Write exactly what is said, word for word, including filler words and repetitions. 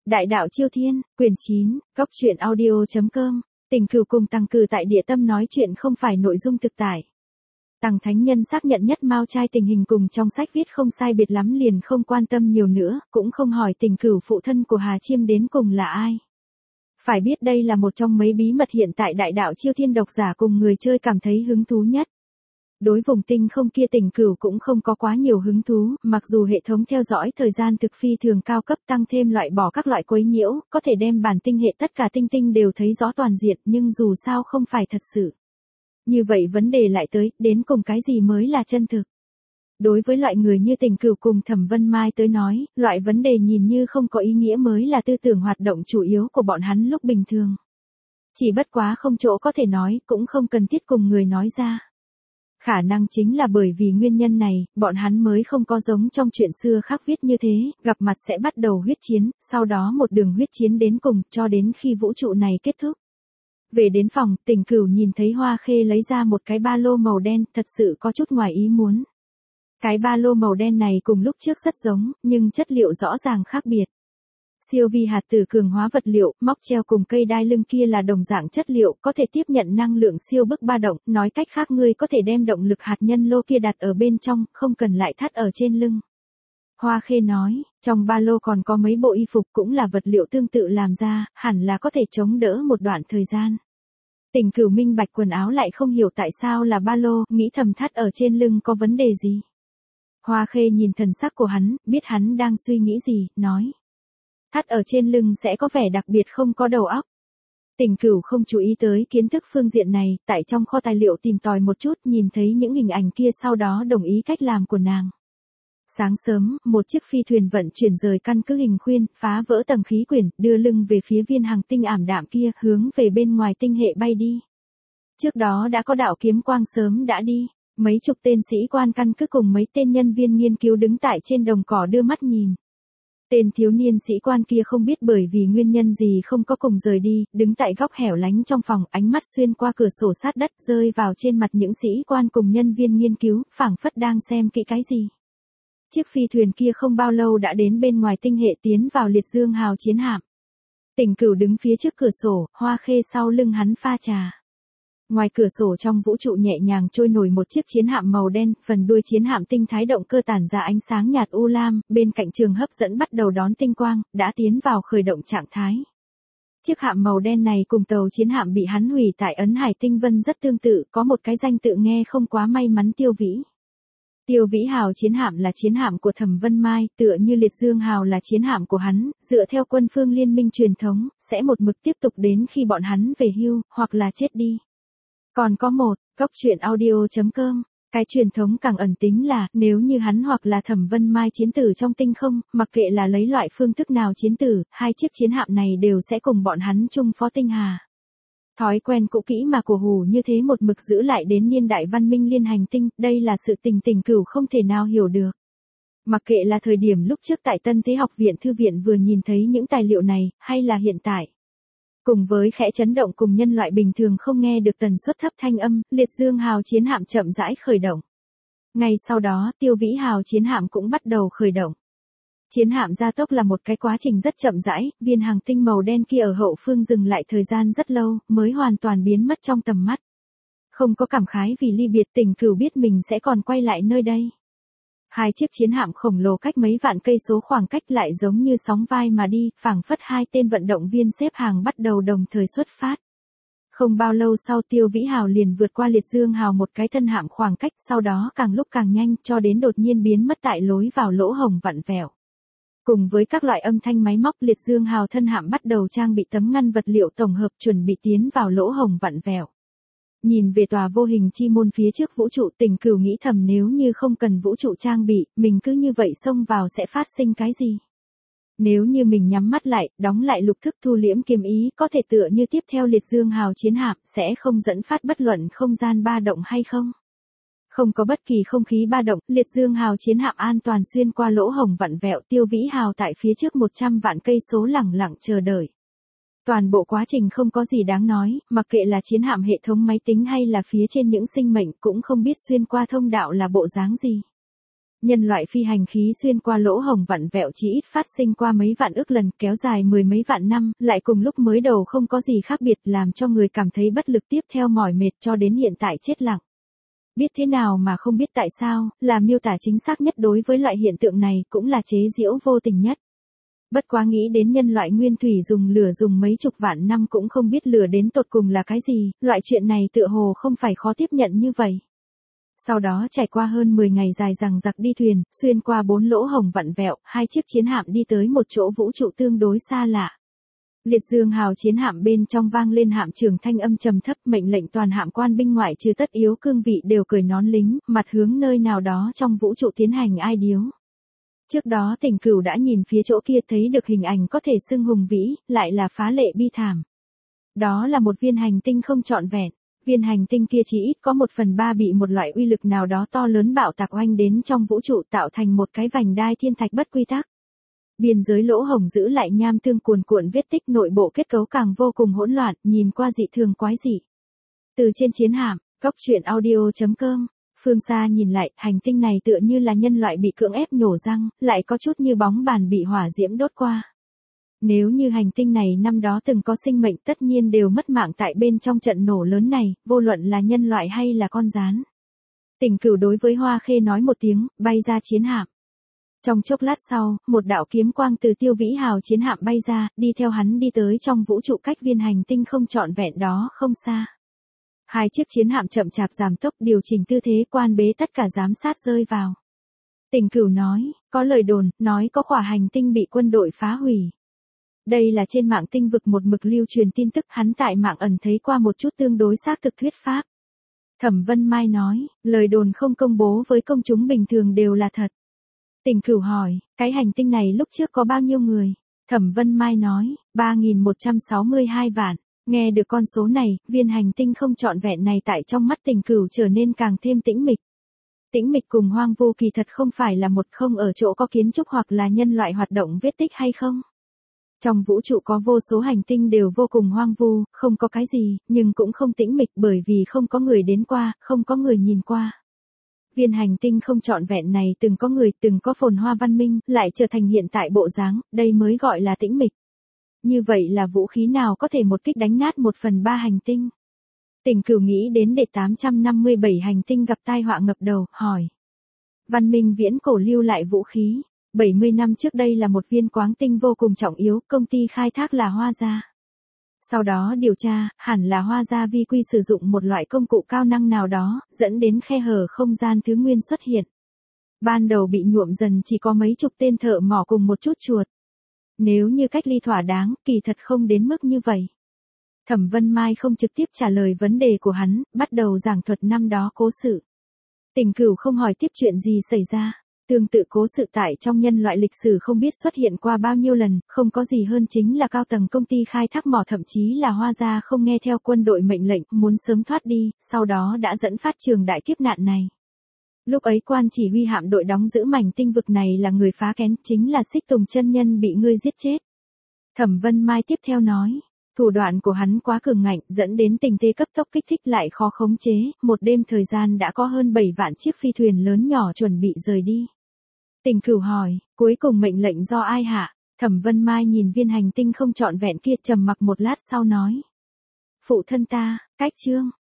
Đại đạo Chiêu Thiên, quyển chín, góc truyện audio chấm com, Tình Cửu cùng Tằng Cử tại địa tâm nói chuyện không phải nội dung thực tại. Tằng Thánh Nhân xác nhận nhất Mao trai tình hình cùng trong sách viết không sai biệt lắm liền không quan tâm nhiều nữa, cũng không hỏi Tình Cửu phụ thân của Hà Chiêm đến cùng là ai. Phải biết đây là một trong mấy bí mật hiện tại Đại đạo Chiêu Thiên độc giả cùng người chơi cảm thấy hứng thú nhất. Đối vùng tinh không kia Tình Cửu cũng không có quá nhiều hứng thú, mặc dù hệ thống theo dõi thời gian thực phi thường cao cấp tăng thêm loại bỏ các loại quấy nhiễu, có thể đem bản tinh hệ tất cả tinh tinh đều thấy rõ toàn diện, nhưng dù sao không phải thật sự. Như vậy vấn đề lại tới, đến cùng cái gì mới là chân thực? Đối với loại người như Tình Cửu cùng Thẩm Vân Mai tới nói, loại vấn đề nhìn như không có ý nghĩa mới là tư tưởng hoạt động chủ yếu của bọn hắn lúc bình thường. Chỉ bất quá không chỗ có thể nói, cũng không cần thiết cùng người nói ra. Khả năng chính là bởi vì nguyên nhân này, bọn hắn mới không có giống trong chuyện xưa khác viết như thế, gặp mặt sẽ bắt đầu huyết chiến, sau đó một đường huyết chiến đến cùng, cho đến khi vũ trụ này kết thúc. Về đến phòng, Tình Cửu nhìn thấy Hoa Khê lấy ra một cái ba lô màu đen, thật sự có chút ngoài ý muốn. Cái ba lô màu đen này cùng lúc trước rất giống, nhưng chất liệu rõ ràng khác biệt. Siêu vi hạt tử cường hóa vật liệu, móc treo cùng cây đai lưng kia là đồng dạng chất liệu, có thể tiếp nhận năng lượng siêu bức ba động, nói cách khác ngươi có thể đem động lực hạt nhân lô kia đặt ở bên trong, không cần lại thắt ở trên lưng. Hoa Khê nói, trong ba lô còn có mấy bộ y phục cũng là vật liệu tương tự làm ra, hẳn là có thể chống đỡ một đoạn thời gian. Tình Cửu minh bạch quần áo lại không hiểu tại sao là ba lô, nghĩ thầm thắt ở trên lưng có vấn đề gì. Hoa Khê nhìn thần sắc của hắn, biết hắn đang suy nghĩ gì, nói. Thắt ở trên lưng sẽ có vẻ đặc biệt không có đầu óc. Tình Cửu không chú ý tới kiến thức phương diện này, tại trong kho tài liệu tìm tòi một chút, nhìn thấy những hình ảnh kia sau đó đồng ý cách làm của nàng. Sáng sớm, một chiếc phi thuyền vận chuyển rời căn cứ hình khuyên, phá vỡ tầng khí quyển, đưa lưng về phía viên hành tinh ảm đạm kia, hướng về bên ngoài tinh hệ bay đi. Trước đó đã có đạo kiếm quang sớm đã đi, mấy chục tên sĩ quan căn cứ cùng mấy tên nhân viên nghiên cứu đứng tại trên đồng cỏ đưa mắt nhìn. Tên thiếu niên sĩ quan kia không biết bởi vì nguyên nhân gì không có cùng rời đi, đứng tại góc hẻo lánh trong phòng, ánh mắt xuyên qua cửa sổ sát đất rơi vào trên mặt những sĩ quan cùng nhân viên nghiên cứu, phảng phất đang xem kỹ cái gì. Chiếc phi thuyền kia không bao lâu đã đến bên ngoài tinh hệ tiến vào liệt dương hào chiến hạm. Tình Cửu đứng phía trước cửa sổ, Hoa Khê sau lưng hắn pha trà. Ngoài cửa sổ trong vũ trụ nhẹ nhàng trôi nổi một chiếc chiến hạm màu đen, phần đuôi chiến hạm tinh thái động cơ tản ra ánh sáng nhạt u lam, bên cạnh trường hấp dẫn bắt đầu đón tinh quang, đã tiến vào khởi động trạng thái. Chiếc hạm màu đen này cùng tàu chiến hạm bị hắn hủy tại Ấn Hải Tinh Vân rất tương tự, có một cái danh tự nghe không quá may mắn Tiêu Vĩ. Tiêu Vĩ Hào chiến hạm là chiến hạm của Thẩm Vân Mai, tựa như Liệt Dương Hào là chiến hạm của hắn, dựa theo quân phương liên minh truyền thống, sẽ một mực tiếp tục đến khi bọn hắn về hưu, hoặc là chết đi. Còn có một, góc truyện audio chấm com, cái truyền thống càng ẩn tính là, nếu như hắn hoặc là Thẩm Vân Mai chiến tử trong tinh không, mặc kệ là lấy loại phương thức nào chiến tử, hai chiếc chiến hạm này đều sẽ cùng bọn hắn chung phó tinh hà. Thói quen cũ kỹ mà cổ hủ như thế một mực giữ lại đến niên đại văn minh liên hành tinh, đây là sự tình Tình Cửu không thể nào hiểu được. Mặc kệ là thời điểm lúc trước tại Tân Thế Học viện Thư viện vừa nhìn thấy những tài liệu này, hay là hiện tại. Cùng với khẽ chấn động cùng nhân loại bình thường không nghe được tần suất thấp thanh âm, Liệt Dương Hào chiến hạm chậm rãi khởi động. Ngay sau đó, Tiêu Vĩ Hào chiến hạm cũng bắt đầu khởi động. Chiến hạm gia tốc là một cái quá trình rất chậm rãi, viên hành tinh màu đen kia ở hậu phương dừng lại thời gian rất lâu, mới hoàn toàn biến mất trong tầm mắt. Không có cảm khái vì ly biệt, Tình Cửu biết mình sẽ còn quay lại nơi đây. Hai chiếc chiến hạm khổng lồ cách mấy vạn cây số khoảng cách lại giống như sóng vai mà đi, phảng phất hai tên vận động viên xếp hàng bắt đầu đồng thời xuất phát. Không bao lâu sau Tiêu Vĩ Hào liền vượt qua Liệt Dương Hào một cái thân hạm khoảng cách, sau đó càng lúc càng nhanh cho đến đột nhiên biến mất tại lối vào lỗ hổng vặn vẹo. Cùng với các loại âm thanh máy móc, Liệt Dương Hào thân hạm bắt đầu trang bị tấm ngăn vật liệu tổng hợp chuẩn bị tiến vào lỗ hổng vặn vẹo. Nhìn về tòa vô hình chi môn phía trước vũ trụ, Tình Cửu nghĩ thầm nếu như không cần vũ trụ trang bị, mình cứ như vậy xông vào sẽ phát sinh cái gì? Nếu như mình nhắm mắt lại, đóng lại lục thức thu liễm kiếm ý, có thể tựa như tiếp theo Liệt Dương Hào chiến hạm, sẽ không dẫn phát bất luận không gian ba động hay không? Không có bất kỳ không khí ba động, Liệt Dương Hào chiến hạm an toàn xuyên qua lỗ hổng vặn vẹo, Tiêu Vĩ Hào tại phía trước một trăm vạn cây số lẳng lặng chờ đợi. Toàn bộ quá trình không có gì đáng nói, mặc kệ là chiến hạm hệ thống máy tính hay là phía trên những sinh mệnh cũng không biết xuyên qua thông đạo là bộ dáng gì. Nhân loại phi hành khí xuyên qua lỗ hổng vặn vẹo chỉ ít phát sinh qua mấy vạn ức lần, kéo dài mười mấy vạn năm, lại cùng lúc mới đầu không có gì khác biệt, làm cho người cảm thấy bất lực, tiếp theo mỏi mệt cho đến hiện tại chết lặng. Biết thế nào mà không biết tại sao, là miêu tả chính xác nhất đối với loại hiện tượng này, cũng là chế giễu vô tình nhất. Bất quá nghĩ đến nhân loại nguyên thủy dùng lửa dùng mấy chục vạn năm cũng không biết lửa đến tột cùng là cái gì, loại chuyện này tựa hồ không phải khó tiếp nhận như vậy. Sau đó trải qua hơn mười ngày dài dằng dặc đi thuyền, xuyên qua bốn lỗ hổng vặn vẹo, hai chiếc chiến hạm đi tới một chỗ vũ trụ tương đối xa lạ. Liệt dương hào chiến hạm bên trong vang lên hạm trưởng thanh âm trầm thấp, mệnh lệnh toàn hạm quan binh ngoại trừ tất yếu cương vị đều cởi nón lính, mặt hướng nơi nào đó trong vũ trụ tiến hành ai điếu. Trước đó Tỉnh Cửu đã nhìn phía chỗ kia thấy được hình ảnh có thể xưng hùng vĩ, lại là phá lệ bi thảm. Đó là một viên hành tinh không trọn vẹn. Viên hành tinh kia chỉ ít có một phần ba bị một loại uy lực nào đó to lớn bạo tạc oanh đến trong vũ trụ tạo thành một cái vành đai thiên thạch bất quy tắc. Biên giới lỗ hổng giữ lại nham tương cuồn cuộn vết tích, nội bộ kết cấu càng vô cùng hỗn loạn, nhìn qua dị thường quái dị. Từ trên chiến hạm, góc truyện audio chấm com, phương xa nhìn lại, hành tinh này tựa như là nhân loại bị cưỡng ép nhổ răng, lại có chút như bóng bàn bị hỏa diễm đốt qua. Nếu như hành tinh này năm đó từng có sinh mệnh tất nhiên đều mất mạng tại bên trong trận nổ lớn này, vô luận là nhân loại hay là con gián. Tỉnh Cửu đối với Hoa Khê nói một tiếng, bay ra chiến hạm. Trong chốc lát sau, một đạo kiếm quang từ Tiêu Vĩ Hào chiến hạm bay ra, đi theo hắn đi tới trong vũ trụ cách viên hành tinh không trọn vẹn đó không xa. Hai chiếc chiến hạm chậm chạp giảm tốc điều chỉnh tư thế, quan bế tất cả giám sát rơi vào. Tỉnh Cửu nói, có lời đồn, nói có khỏa hành tinh bị quân đội phá hủy. Đây là trên mạng tinh vực một mực lưu truyền tin tức, hắn tại mạng ẩn thấy qua một chút tương đối xác thực thuyết pháp. Thẩm Vân Mai nói, lời đồn không công bố với công chúng bình thường đều là thật. Tỉnh Cửu hỏi, cái hành tinh này lúc trước có bao nhiêu người? Thẩm Vân Mai nói, ba nghìn một trăm sáu mươi hai vạn. Nghe được con số này, viên hành tinh không trọn vẹn này tại trong mắt Tỉnh Cửu trở nên càng thêm tĩnh mịch. Tĩnh mịch cùng hoang vu kỳ thật không phải là một không ở chỗ có kiến trúc hoặc là nhân loại hoạt động vết tích hay không. Trong vũ trụ có vô số hành tinh đều vô cùng hoang vu, không có cái gì, nhưng cũng không tĩnh mịch bởi vì không có người đến qua, không có người nhìn qua. Viên hành tinh không trọn vẹn này từng có người, từng có phồn hoa văn minh, lại trở thành hiện tại bộ dáng, đây mới gọi là tĩnh mịch. Như vậy là vũ khí nào có thể một kích đánh nát một phần ba hành tinh? Tỉnh Cửu nghĩ đến đệ tám trăm năm mươi bảy hành tinh gặp tai họa ngập đầu, hỏi. Văn minh viễn cổ lưu lại vũ khí. bảy mươi năm trước đây là một viên quáng tinh vô cùng trọng yếu, công ty khai thác là Hoa Gia. Sau đó điều tra, hẳn là Hoa Gia vi quy sử dụng một loại công cụ cao năng nào đó, dẫn đến khe hở không gian thứ nguyên xuất hiện. Ban đầu bị nhuộm dần chỉ có mấy chục tên thợ mỏ cùng một chút chuột. Nếu như cách ly thỏa đáng, kỳ thật không đến mức như vậy. Thẩm Vân Mai không trực tiếp trả lời vấn đề của hắn, bắt đầu giảng thuật năm đó cố sự. Tỉnh Cửu không hỏi tiếp chuyện gì xảy ra. Tương tự cố sự tại trong nhân loại lịch sử không biết xuất hiện qua bao nhiêu lần, không có gì hơn chính là cao tầng công ty khai thác mỏ thậm chí là Hoa Gia không nghe theo quân đội mệnh lệnh, muốn sớm thoát đi, sau đó đã dẫn phát trường đại kiếp nạn này. Lúc ấy quan chỉ huy hạm đội đóng giữ mảnh tinh vực này là người phá kén, chính là Xích Tùng chân nhân bị ngươi giết chết. Thẩm Vân Mai tiếp theo nói, thủ đoạn của hắn quá cường ngạnh, dẫn đến tình thế cấp tốc kích thích lại khó khống chế, một đêm thời gian đã có hơn bảy vạn chiếc phi thuyền lớn nhỏ chuẩn bị rời đi. Tỉnh Cửu hỏi, cuối cùng mệnh lệnh do ai hạ? Thẩm Vân Mai nhìn viên hành tinh không trọn vẹn kia trầm mặc một lát sau nói. Phụ thân ta, cách chương.